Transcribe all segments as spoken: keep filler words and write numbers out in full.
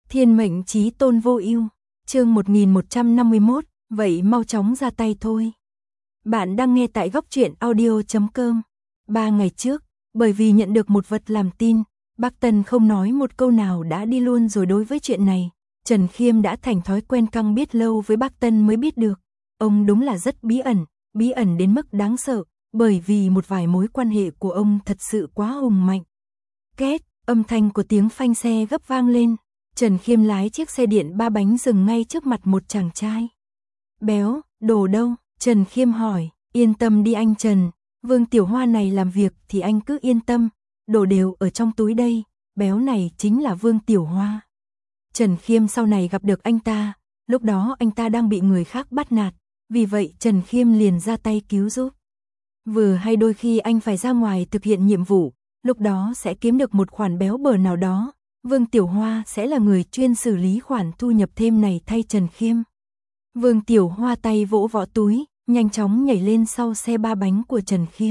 Thiên mệnh chí tôn vô ưu, chương một nghìn một trăm năm mươi mốt, vậy mau chóng ra tay thôi. Bạn đang nghe tại góc truyện audio chấm com. Ba ngày trước, bởi vì nhận được một vật làm tin, Bác Tân không nói một câu nào đã đi luôn rồi. Đối với chuyện này, Trần Khiêm đã thành thói quen căng biết lâu với Bác Tân mới biết được. Ông đúng là rất bí ẩn, bí ẩn đến mức đáng sợ, bởi vì một vài mối quan hệ của ông thật sự quá hùng mạnh. Két, âm thanh của tiếng phanh xe gấp vang lên. Trần Khiêm lái chiếc xe điện ba bánh dừng ngay trước mặt một chàng trai. Béo, đồ đâu? Trần Khiêm hỏi. Yên tâm đi anh Trần, Vương Tiểu Hoa này làm việc thì anh cứ yên tâm, đồ đều ở trong túi đây, béo này chính là Vương Tiểu Hoa. Trần Khiêm sau này gặp được anh ta, lúc đó anh ta đang bị người khác bắt nạt, vì vậy Trần Khiêm liền ra tay cứu giúp. Vừa hay đôi khi anh phải ra ngoài thực hiện nhiệm vụ, lúc đó sẽ kiếm được một khoản béo bở nào đó, Vương Tiểu Hoa sẽ là người chuyên xử lý khoản thu nhập thêm này thay Trần Khiêm. Vương Tiểu Hoa tay vỗ võ túi, nhanh chóng nhảy lên sau xe ba bánh của Trần Khiêm.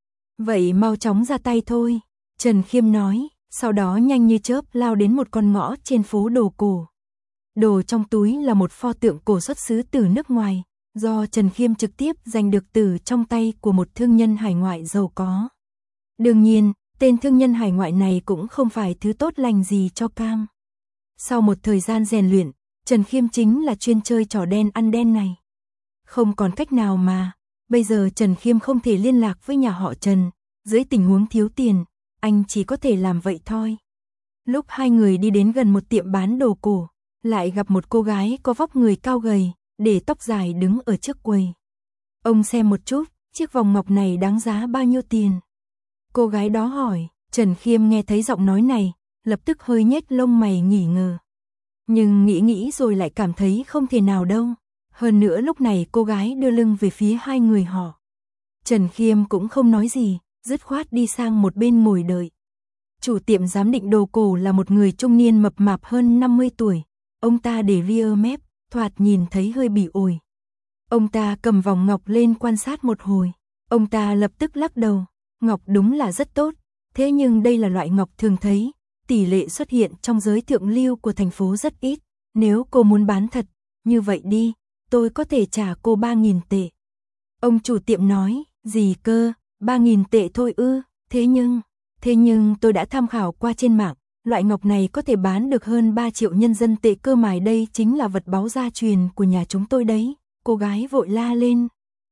Vậy mau chóng ra tay thôi, Trần Khiêm nói, sau đó nhanh như chớp lao đến một con ngõ trên phố đồ cổ. Đồ trong túi là một pho tượng cổ xuất xứ từ nước ngoài, do Trần Khiêm trực tiếp giành được từ trong tay của một thương nhân hải ngoại giàu có. Đương nhiên, tên thương nhân hải ngoại này cũng không phải thứ tốt lành gì cho cam. Sau một thời gian rèn luyện, Trần Khiêm chính là chuyên chơi trò đen ăn đen này. Không còn cách nào mà, bây giờ Trần Khiêm không thể liên lạc với nhà họ Trần, dưới tình huống thiếu tiền, anh chỉ có thể làm vậy thôi. Lúc hai người đi đến gần một tiệm bán đồ cổ, lại gặp một cô gái có vóc người cao gầy, để tóc dài đứng ở trước quầy. Ông xem một chút, chiếc vòng ngọc này đáng giá bao nhiêu tiền? Cô gái đó hỏi. Trần Khiêm nghe thấy giọng nói này, lập tức hơi nhếch lông mày nghỉ ngờ. Nhưng nghĩ nghĩ rồi lại cảm thấy không thể nào đâu. Hơn nữa lúc này cô gái đưa lưng về phía hai người họ. Trần Khiêm cũng không nói gì, dứt khoát đi sang một bên ngồi đợi. Chủ tiệm giám định đồ cổ là một người trung niên mập mạp hơn năm mươi tuổi. Ông ta để ria mép, thoạt nhìn thấy hơi bị ổi. Ông ta cầm vòng ngọc lên quan sát một hồi. Ông ta lập tức lắc đầu. Ngọc đúng là rất tốt, thế nhưng đây là loại ngọc thường thấy, tỷ lệ xuất hiện trong giới thượng lưu của thành phố rất ít. Nếu cô muốn bán thật, như vậy đi, tôi có thể trả cô ba nghìn tệ. Ông chủ tiệm nói, gì cơ, ba nghìn tệ thôi ư, thế nhưng, thế nhưng tôi đã tham khảo qua trên mạng, loại ngọc này có thể bán được hơn ba triệu nhân dân tệ cơ mà, đây chính là vật báu gia truyền của nhà chúng tôi đấy. Cô gái vội la lên.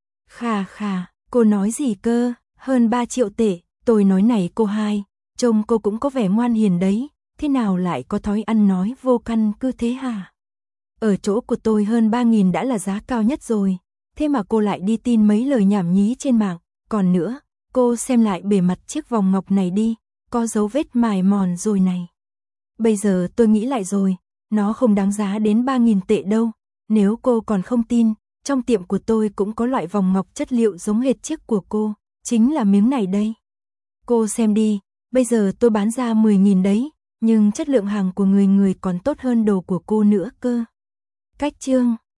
Khà khà, cô nói gì cơ? Hơn ba triệu tệ, tôi nói này cô hai, trông cô cũng có vẻ ngoan hiền đấy, thế nào lại có thói ăn nói vô căn cứ thế hả? Ở chỗ của tôi hơn ba nghìn đã là giá cao nhất rồi, thế mà cô lại đi tin mấy lời nhảm nhí trên mạng, còn nữa, cô xem lại bề mặt chiếc vòng ngọc này đi, có dấu vết mài mòn rồi này. Bây giờ tôi nghĩ lại rồi, nó không đáng giá đến ba nghìn tệ đâu, nếu cô còn không tin, trong tiệm của tôi cũng có loại vòng ngọc chất liệu giống hệt chiếc của cô. Chính là miếng này đây. Cô xem đi, bây giờ tôi bán ra mười nghìn đấy, nhưng chất lượng hàng của người người còn tốt hơn đồ của cô nữa cơ. Cách chương